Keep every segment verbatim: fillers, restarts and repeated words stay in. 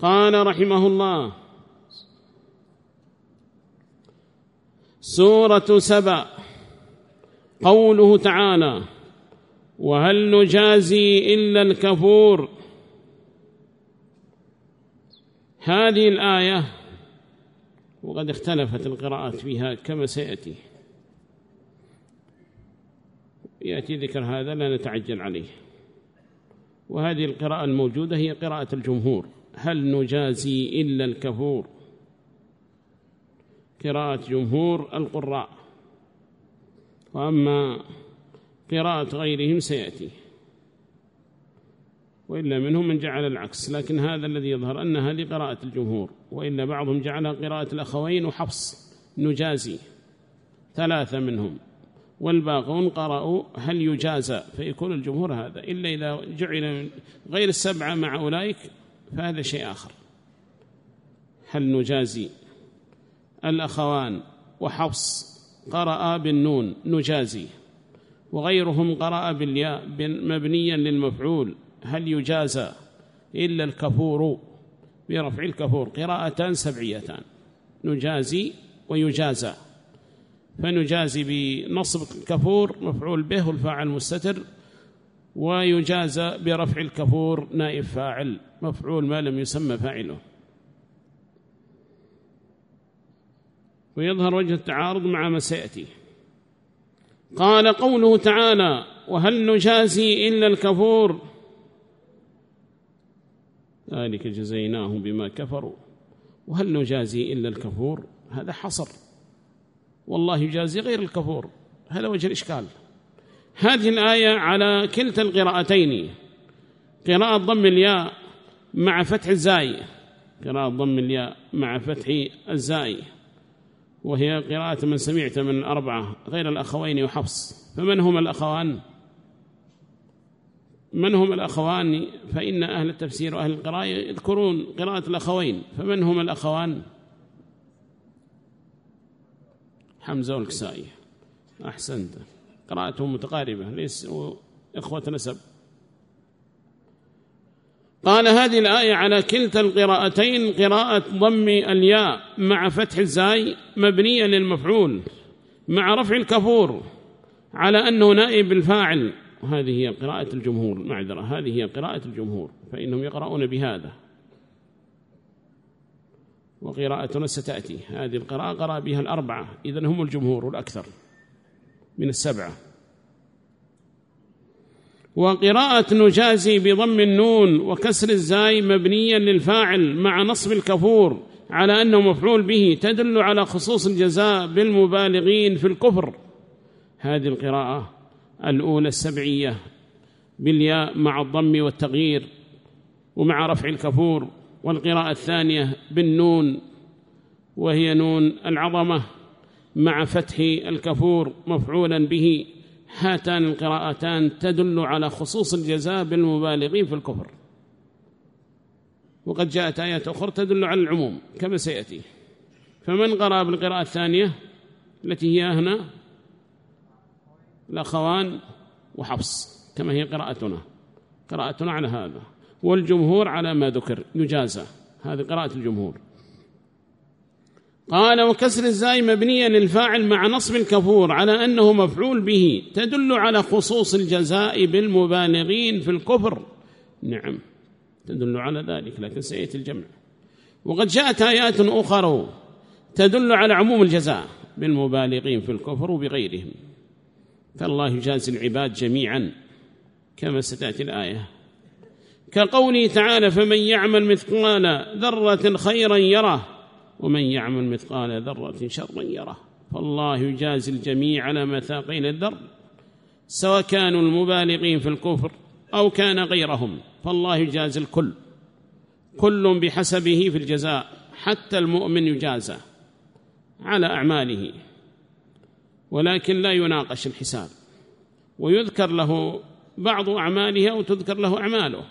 قال رحمه الله: سورة سبأ. قوله تعالى: وهل نجازي إلا الكفور. هذه الآية وقد اختلفت القراءات فيها كما سيأتي، يأتي ذكر هذا لا نتعجل عليه. وهذه القراءة الموجودة هي قراءة الجمهور: هل نجازي إلا الكفور، قراءة جمهور القراء. وأما قراءة غيرهم سيأتي، وإلا منهم من جعل العكس، لكن هذا الذي يظهر أن هذه قراءة الجمهور، وإلا بعضهم جعل قراءة الأخوين وحفص نجازي، ثلاثة منهم، والباقون قرأوا هل يجازى، فيكون الجمهور هذا، إلا إذا جعل غير السبعة مع أولئك فهذا شيء آخر. هل نجازي. الأخوان وحفص قرأ بالنون نجازي، وغيرهم قرأ بالياء مبنيا للمفعول هل يجازى إلا الكفور برفع الكفور. قراءتان سبعيتان: نجازي ويجازى. فنجازي بنصب الكفور مفعول به والفاعل مستتر، ويجازى برفع الكفور نائب فاعل مفعول ما لم يسمى فاعله. ويظهر وجه التعارض مع ما سيأتي. قال: قوله تعالى: وهل نجازي إلا الكفور، ذلك جزيناهم بما كفروا. وهل نجازي إلا الكفور، هذا حصر، والله يجازي غير الكفور، هذا وجه الإشكال. هذه الآية على كلتا القراءتين، قراءة ضم الياء مع فتح الزاي، قراءة ضم الياء مع فتح الزاي، وهي قراءة من سمعت من الأربعة غير الأخوين وحفص. فمن هم الأخوان؟ من هم الأخوان؟ فإن أهل التفسير وأهل القراءة يذكرون قراءة الأخوين. فمن هم الأخوان؟ حمزة والكسائي. أحسنت، قراءتهم متقاربة، ليس إخوة نسب. قال: هذه الآية على كلتا القراءتين، قراءة ضم الياء مع فتح الزاي مبنية للمفعول مع رفع الكفور على أنه نائب الفاعل. وهذه هي قراءة الجمهور، معذرة، هذه هي قراءة الجمهور، فإنهم يقرؤون بهذا، وقراءتنا ستأتي. هذه القراءة قرأ بها الأربعة، إذن هم الجمهور الأكثر من السبعة. وقراءة نجازي بضم النون وكسر الزاي مبنيا للفاعل مع نصب الكفور على أنه مفعول به تدل على خصوص الجزاء بالمبالغين في الكفر. هذه القراءة الأولى السبعية بالياء مع الضم والتغيير ومع رفع الكفور، والقراءة الثانية بالنون وهي نون العظمة مع فتح الكفور مفعولا به. هاتان القراءتان تدل على خصوص الجزاء بالمبالغين في الكفر. وقد جاءت آيات أخرى تدل على العموم كما سيأتي. فمن قرأ بالقراءة الثانية التي هي هنا الأخوان وحفص كما هي قراءتنا، قراءتنا على هذا، والجمهور على ما ذكر يجازى، هذه قراءة الجمهور. قال: وكسر الزاي مبنيا للفاعل مع نصب الكفور على أنه مفعول به تدل على خصوص الجزاء بالمبالغين في الكفر. نعم تدل على ذلك، لكن سيأتي الجمع. وقد جاءت آيات أخرى تدل على عموم الجزاء بالمبالغين في الكفر وبغيرهم، فالله يجازي العباد جميعا كما ستأتي الآية، كقوله تعالى: فمن يعمل مثقال ذرة خيرا يره ومن يعمل مثقال ذرة شرا يره. فالله يجازي الجميع على مثاقيل الذر، سواء كانوا المبالغين في الكفر أو كان غيرهم، فالله يجازي الكل، كل بحسبه في الجزاء، حتى المؤمن يجازى على أعماله، ولكن لا يناقش الحساب، ويذكر له بعض أعماله أو تذكر له أعماله.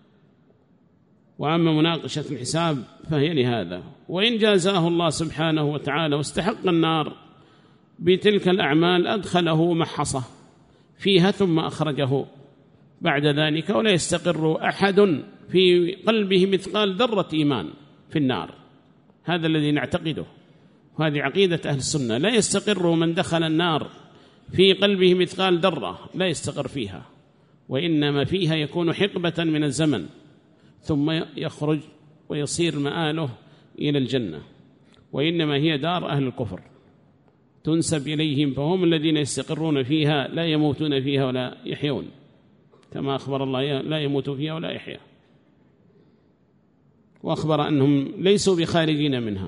وأما مناقشة الحساب فهي لهذا. وإن جازاه الله سبحانه وتعالى واستحق النار بتلك الأعمال أدخله محصة فيها ثم أخرجه بعد ذلك، ولا يستقر أحد في قلبه مثقال ذرة إيمان في النار. هذا الذي نعتقده، وهذه عقيدة أهل السنة. لا يستقر من دخل النار في قلبه مثقال ذرة، لا يستقر فيها، وإنما فيها يكون حقبة من الزمن ثم يخرج ويصير مآله إلى الجنة، وإنما هي دار أهل الكفر تنسب إليهم، فهم الذين يستقرون فيها لا يموتون فيها ولا يحيون، كما أخبر الله لا يموت فيها ولا يحيا، وأخبر أنهم ليسوا بخارجين منها.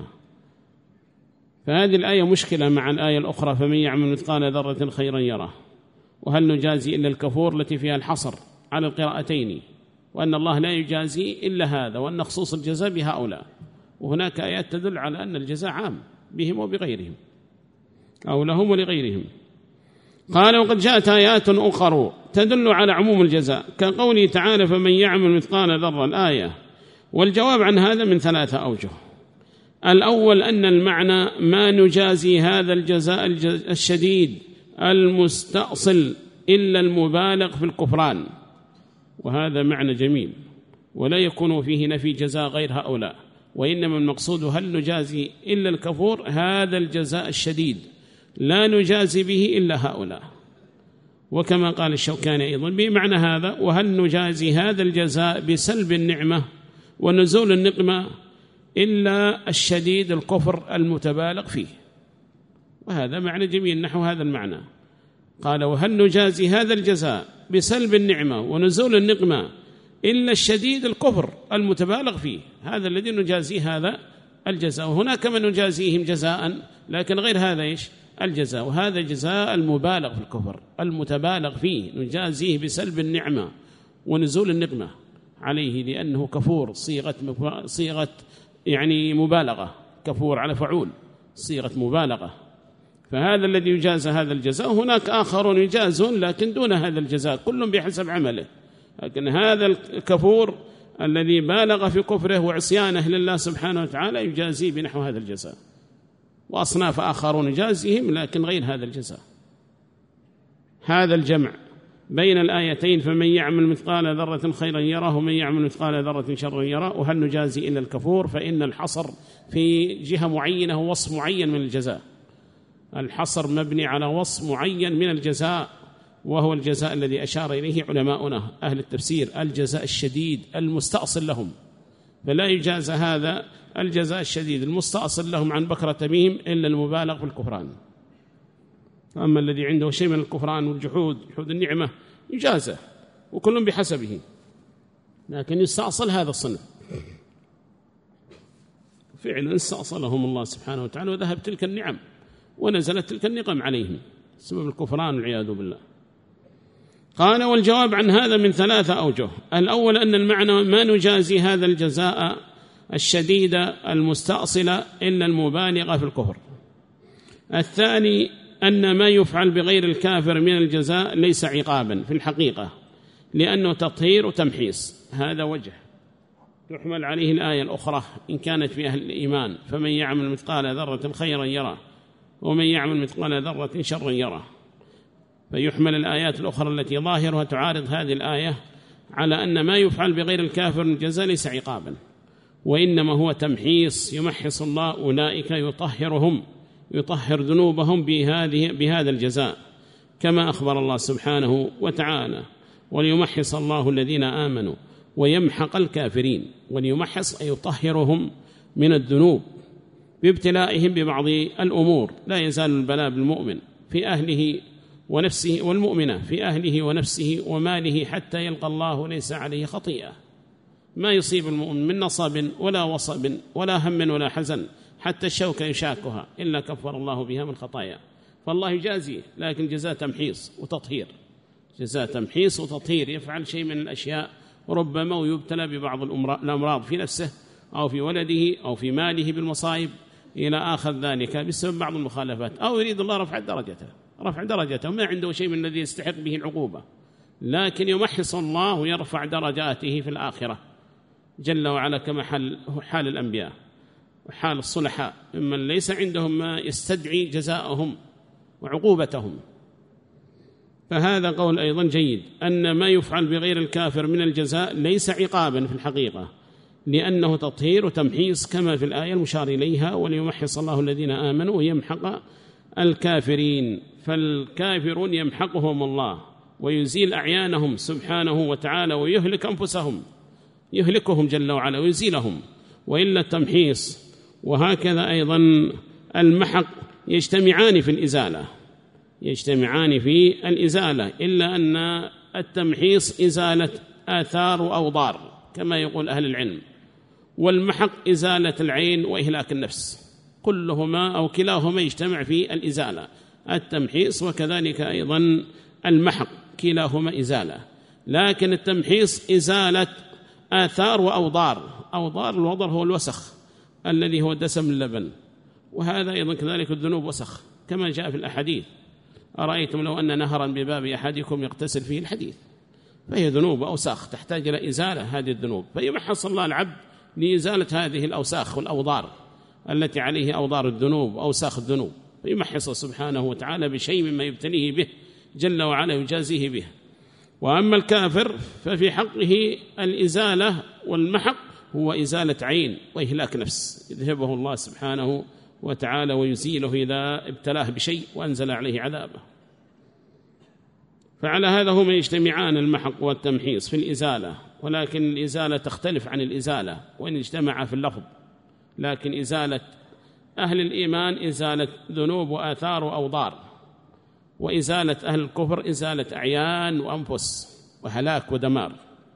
فهذه الآية مشكلة مع الآية الأخرى: فمن يعمل مثقال ذرة خيرا يره. وهل نجازي إلا الكفور التي فيها الحصر على القراءتين، وأن الله لا يجازي إلا هذا، وأن خصوص الجزاء بهؤلاء. وهناك آيات تدل على أن الجزاء عام بهم وبغيرهم، أو لهم ولغيرهم. قال: وقد جاءت آيات أخرى تدل على عموم الجزاء، كقوله تعالى: فمن يعمل مثقال ذرة. الآية. والجواب عن هذا من ثلاثة أوجه. الأول أن المعنى ما نجازي هذا الجزاء الشديد المستأصل إلا المبالغ في الكفران، وهذا معنى جميل، ولا يكون فيه نفي جزاء غير هؤلاء، وإنما المقصود هل نجازي إلا الكفور هذا الجزاء الشديد، لا نجازي به إلا هؤلاء. وكما قال الشوكاني أيضا بمعنى هذا: وهل نجازي هذا الجزاء بسلب النعمة ونزول النقمة إلا الشديد الكفر المتبالغ فيه. وهذا معنى جميل نحو هذا المعنى. قال: وهل نجازي هذا الجزاء بسلب النعمة ونزول النقمة إلا الشديد الكفر المتبالغ فيه، هذا الذي نجازي هذا الجزاء. وهناك من نجازيهم جزاء لكن غير هذا إيش الجزاء، وهذا جزاء المبالغ في الكفر المتبالغ فيه، نجازيه بسلب النعمة ونزول النقمة عليه، لأنه كفور صيغة صيغة يعني مبالغة، كفور على فعول صيغة مبالغة، فهذا الذي يجازى هذا الجزاء. هناك آخرون يجازون لكن دون هذا الجزاء، كل بحسب عمله، لكن هذا الكفور الذي بالغ في كفره وعصيانه لله سبحانه وتعالى يجازيه بنحو هذا الجزاء. وأصناف آخرون يجازيهم لكن غير هذا الجزاء. هذا الجمع بين الآيتين: فمن يعمل مثقال ذرة خيرا يره ومن يعمل مثقال ذرة شرا يره، وهل نجازي إلا الكفور، فإن الحصر في جهة معينة ووصف معين من الجزاء. الحصر مبني على وصف معين من الجزاء، وهو الجزاء الذي أشار إليه علماؤنا أهل التفسير: الجزاء الشديد المستأصل لهم، فلا يجاز هذا الجزاء الشديد المستأصل لهم عن بكرة بهم إلا المبالغ في الكفران. أما الذي عنده شيء من الكفران والجحود، جحود النعمة، يجازه، وكل بحسبه، لكن يستأصل هذا الصنف. فعلا استأصلهم الله سبحانه وتعالى، وذهب تلك النعم ونزلت تلك النقم عليهم سبب الكفران والعياذ بالله. قال: والجواب عن هذا من ثلاثة أوجه. الأول أن المعنى ما نجازي هذا الجزاء الشديد المستأصل إلا المبالغ في الكفر. الثاني أن ما يفعل بغير الكافر من الجزاء ليس عقابا في الحقيقة، لأنه تطهير وتمحيص. هذا وجه تحمل عليه الآية الأخرى إن كانت في أهل الإيمان: فمن يعمل مثقال ذرة خيرا يره ومن يعمل مثقال ذرة شرا يره. فيحمل الآيات الأخرى التي ظاهرها تعارض هذه الآية على أن ما يفعل بغير الكافر من الجزاء ليس عقابا، وإنما هو تمحيص، يمحص الله أولئك، يطهرهم، يطهر ذنوبهم بهذه بهذا الجزاء، كما أخبر الله سبحانه وتعالى: وليمحص الله الذين آمنوا ويمحق الكافرين. وليمحص أي يطهرهم من الذنوب بابتلائهم ببعض الأمور. لا يزال البلاء بالمؤمن في أهله ونفسه، والمؤمنة في أهله ونفسه وماله، حتى يلقى الله ليس عليه خطيئة. ما يصيب المؤمن من نصب ولا وصب ولا هم ولا حزن، حتى الشوكة يشاكها، إلا كفر الله بها من خطايا. فالله يجازيه، لكن جزاء تمحيص وتطهير، جزاء تمحيص وتطهير. يفعل شيء من الأشياء ربما ويبتلى ببعض الأمراض في نفسه أو في ولده أو في ماله بالمصائب إلى آخر ذلك بسبب بعض المخالفات، أو يريد الله رفع درجته رفع درجته وما عنده شيء من الذي يستحق به العقوبة، لكن يمحص الله ويرفع درجاته في الآخرة جل وعلا، كما حال, حال الأنبياء وحال الصلحاء ممن ليس عندهم ما يستدعي جزاءهم وعقوبتهم. فهذا قول أيضا جيد، أن ما يفعل بغير الكافر من الجزاء ليس عقابا في الحقيقة، لأنه تطهير وتمحيص كما في الآية المشار إليها، وليمحص الله الذين آمنوا ويمحق الكافرين. فالكافرون يمحقهم الله ويزيل أعيانهم سبحانه وتعالى ويهلك أنفسهم، يهلكهم جل وعلا ويزيلهم، وإلا التمحيص وهكذا أيضا المحق يجتمعان في الإزالة، يجتمعان في الإزالة، إلا أن التمحيص إزالة آثار وأوضار كما يقول أهل العلم، والمحق إزالة العين وإهلاك النفس، كلهما أو كلاهما يجتمع في الإزالة، التمحيص وكذلك أيضا المحق كلاهما إزالة. لكن التمحيص إزالة آثار وأوضار، أوضار الوضر هو الوسخ الذي هو دسم اللبن، وهذا أيضا كذلك الذنوب وسخ كما جاء في الأحاديث، أرأيتم لو أن نهرا بباب أحدكم يغتسل فيه الحديث، فهي ذنوب أوساخ تحتاج إلى إزالة هذه الذنوب، فيمحص الله العبد لإزالة هذه الأوساخ والأوضار التي عليه أوضار الذنوب أوساخ الذنوب، فيمحص سبحانه وتعالى بشيء مما يبتليه به جل وعلا يجازيه به. وأما الكافر ففي حقه الإزالة والمحق هو إزالة عين وإهلاك نفس، يذهبه الله سبحانه وتعالى ويزيله إذا ابتلاه بشيء وأنزل عليه عذابه. فعلى هذا هما يجتمعان المحق والتمحيص في الإزالة، ولكن الإزالة تختلف عن الإزالة وإن اجتمع في اللفظ، لكن إزالة أهل الإيمان إزالة ذنوب وآثار وأوضار، وإزالة أهل الكفر إزالة أعيان وأنفس وهلاك ودمار.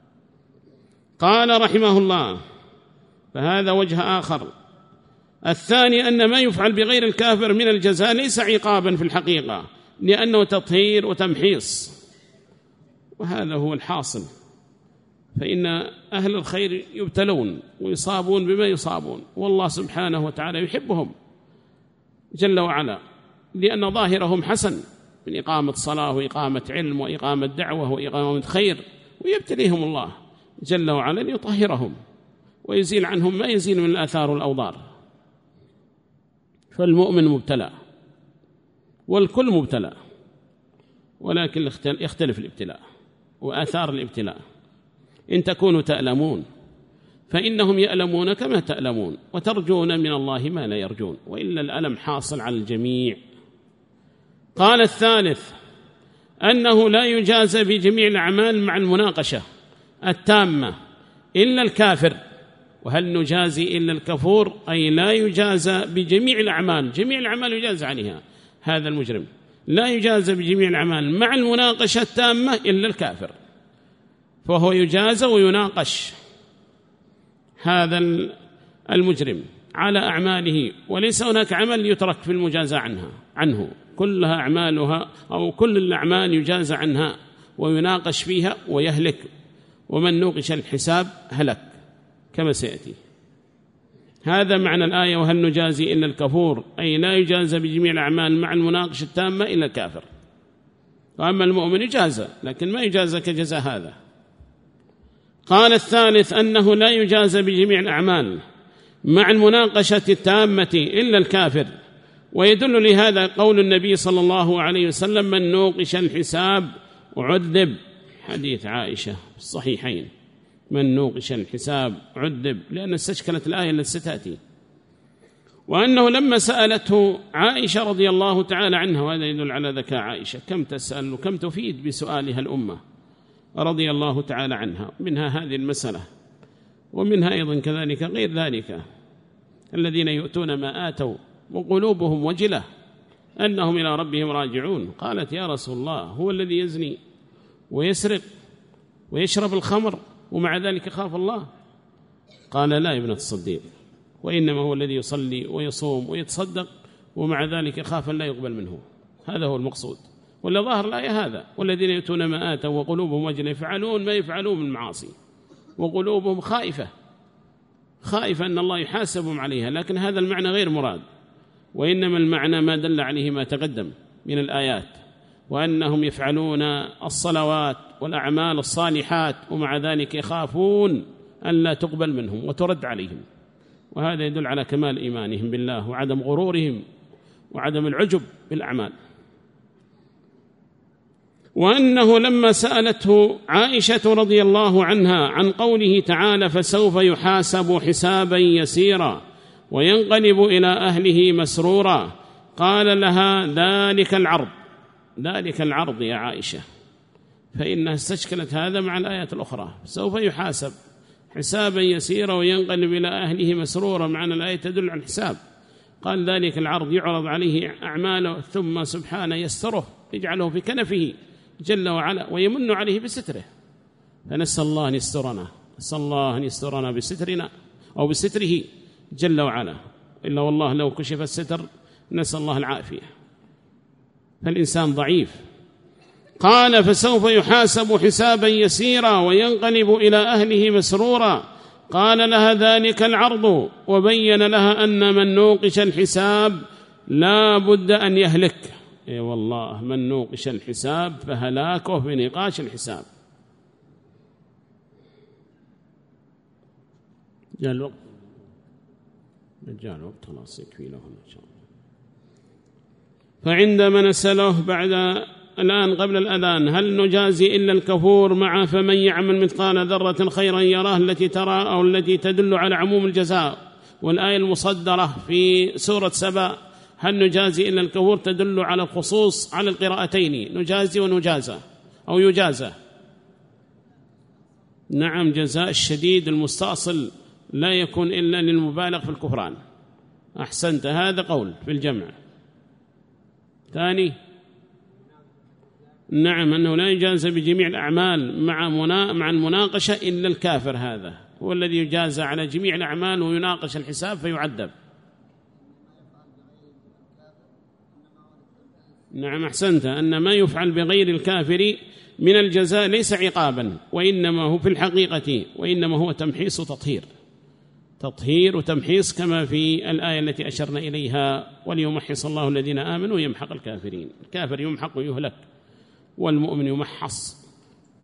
قال رحمه الله: فهذا وجه آخر. الثاني أن ما يفعل بغير الكافر من الجزاء ليس عقابا في الحقيقة، لأنه تطهير وتمحيص، وهذا هو الحاصل. فإن أهل الخير يبتلون ويصابون بما يصابون، والله سبحانه وتعالى يحبهم جل وعلا، لأن ظاهرهم حسن من إقامة صلاة وإقامة علم وإقامة دعوة وإقامة خير، ويبتليهم الله جل وعلا ليطهرهم ويزيل عنهم ما يزيل من الآثار والأوضار. فالمؤمن مبتلى والكل مبتلى، ولكن يختلف الابتلاء وآثار الابتلاء. إن تكونوا تألمون فإنهم يألمون كما تألمون، وترجون من الله ما لا يرجون، وإلا الألم حاصل على الجميع. قال الثالث أنه لا يجازى بجميع الأعمال مع المناقشة التامة إلا الكافر. وهل نجازي إلا الكفور؟ أي لا يجازى بجميع الأعمال، جميع الأعمال يجازى عليها هذا المجرم، لا يجازى بجميع الأعمال مع المناقشة التامة إلا الكافر، فهو يجازى ويناقش هذا المجرم على أعماله، وليس هناك عمل يترك في المجازى عنها عنه، كلها أعمالها أو كل الأعمال يجازى عنها ويناقش فيها ويهلك، ومن نوقش الحساب هلك كما سيأتي. هذا معنى الآية: وهل نجازي إلا الكفور، أي لا يجازى بجميع الأعمال مع المناقشة التامة إلا الكافر. وأما المؤمن يجازى، لكن ما يجازى كجزاء هذا. قال الثالث أنه لا يجازى بجميع الأعمال مع المناقشة التامة إلا الكافر، ويدل لهذا قول النبي صلى الله عليه وسلم: من نوقش الحساب عذب، حديث عائشة في الصحيحين، من نوقش الحساب عذب، لأن استشكلت الآية التي ستأتي. وأنه لما سألته عائشة رضي الله تعالى عنها، وهذا يدل على ذكاء عائشة، كم تسأل وكم تفيد بسؤالها الأمة رضي الله تعالى عنها، منها هذه المسألة، ومنها أيضا كذلك غير ذلك الذين يؤتون ما آتوا وقلوبهم وجلة أنهم إلى ربهم راجعون. قالت: يا رسول الله، هو الذي يزني ويسرق ويشرب الخمر ومع ذلك خاف الله؟ قال: لا يا ابنة الصديق، وإنما هو الذي يصلي ويصوم ويتصدق ومع ذلك خاف لا يقبل منه، هذا هو المقصود. ولا ظاهر الآية هذا: والذين يؤتون ما آتوا وقلوبهم وجلة يفعلون ما يفعلون من المعاصي وقلوبهم خائفة خائفة أن الله يحاسبهم عليها، لكن هذا المعنى غير مراد، وإنما المعنى ما دل عليه ما تقدم من الآيات، وأنهم يفعلون الصلوات والأعمال الصالحات ومع ذلك يخافون أن لا تقبل منهم وترد عليهم، وهذا يدل على كمال إيمانهم بالله وعدم غرورهم وعدم العجب بالأعمال. وأنه لما سألته عائشة رضي الله عنها عن قوله تعالى فسوف يحاسب حسابا يسيرا وينقلب إلى أهله مسرورا، قال لها ذلك العرض، ذلك العرض يا عائشة، فإنها استشكلت هذا مع الآيات الأخرى، سوف يحاسب حسابا يسيرا وينقلب إلى أهله مسرورا، معنى الآية تدل على الحساب. قال ذلك العرض يعرض عليه أعماله ثم سبحانه يستره يجعله في كنفه جل وعلا ويمن عليه بستره، فنسأل الله أن يسترنا، نسأل الله أن يسترنا بسترنا أو بستره جل وعلا، إلا والله لو كشف الستر نسأل الله العافية، فالإنسان ضعيف. قال فسوف يحاسب حسابا يسيرا وينقلب إلى أهله مسرورا، قال لها ذلك العرض، وبين لها أن من نوقش الحساب لا بد أن يهلك. اي والله من نوقش الحساب فهلاكه بنقاش الحساب. جاء الوقت، جاء الوقت خلاص يكفي له إن شاء الله. فعندما نسأله بعد الآن قبل الأذان هل نجازي إلا الكفور مع فمن يعمل مثقال ذرة خيرا يراه التي ترى أو التي تدل على عموم الجزاء، والآية المصدرة في سورة سبأ هل نجازي إلا الكفور تدل على الخصوص على القراءتين، نجازي ونجازة أو يجازى. نعم، جزاء الشديد المستأصل لا يكون إلا للمبالغ في الكفران. أحسنت، هذا قول في الجمع. ثاني، نعم أنه لا يجازى بجميع الأعمال مع منا... مع المناقشة إلا الكافر، هذا هو الذي يجازى على جميع الأعمال ويناقش الحساب فيعذب. نعم أحسنت، أن ما يفعل بغير الكافر من الجزاء ليس عقابا، وإنما هو في الحقيقة وإنما هو تمحيص وتطهير، تطهير وتمحيص كما في الآية التي أشرنا إليها وليمحص الله الذين آمنوا ويمحق الكافرين. الكافر يمحق ويهلك والمؤمن يمحص.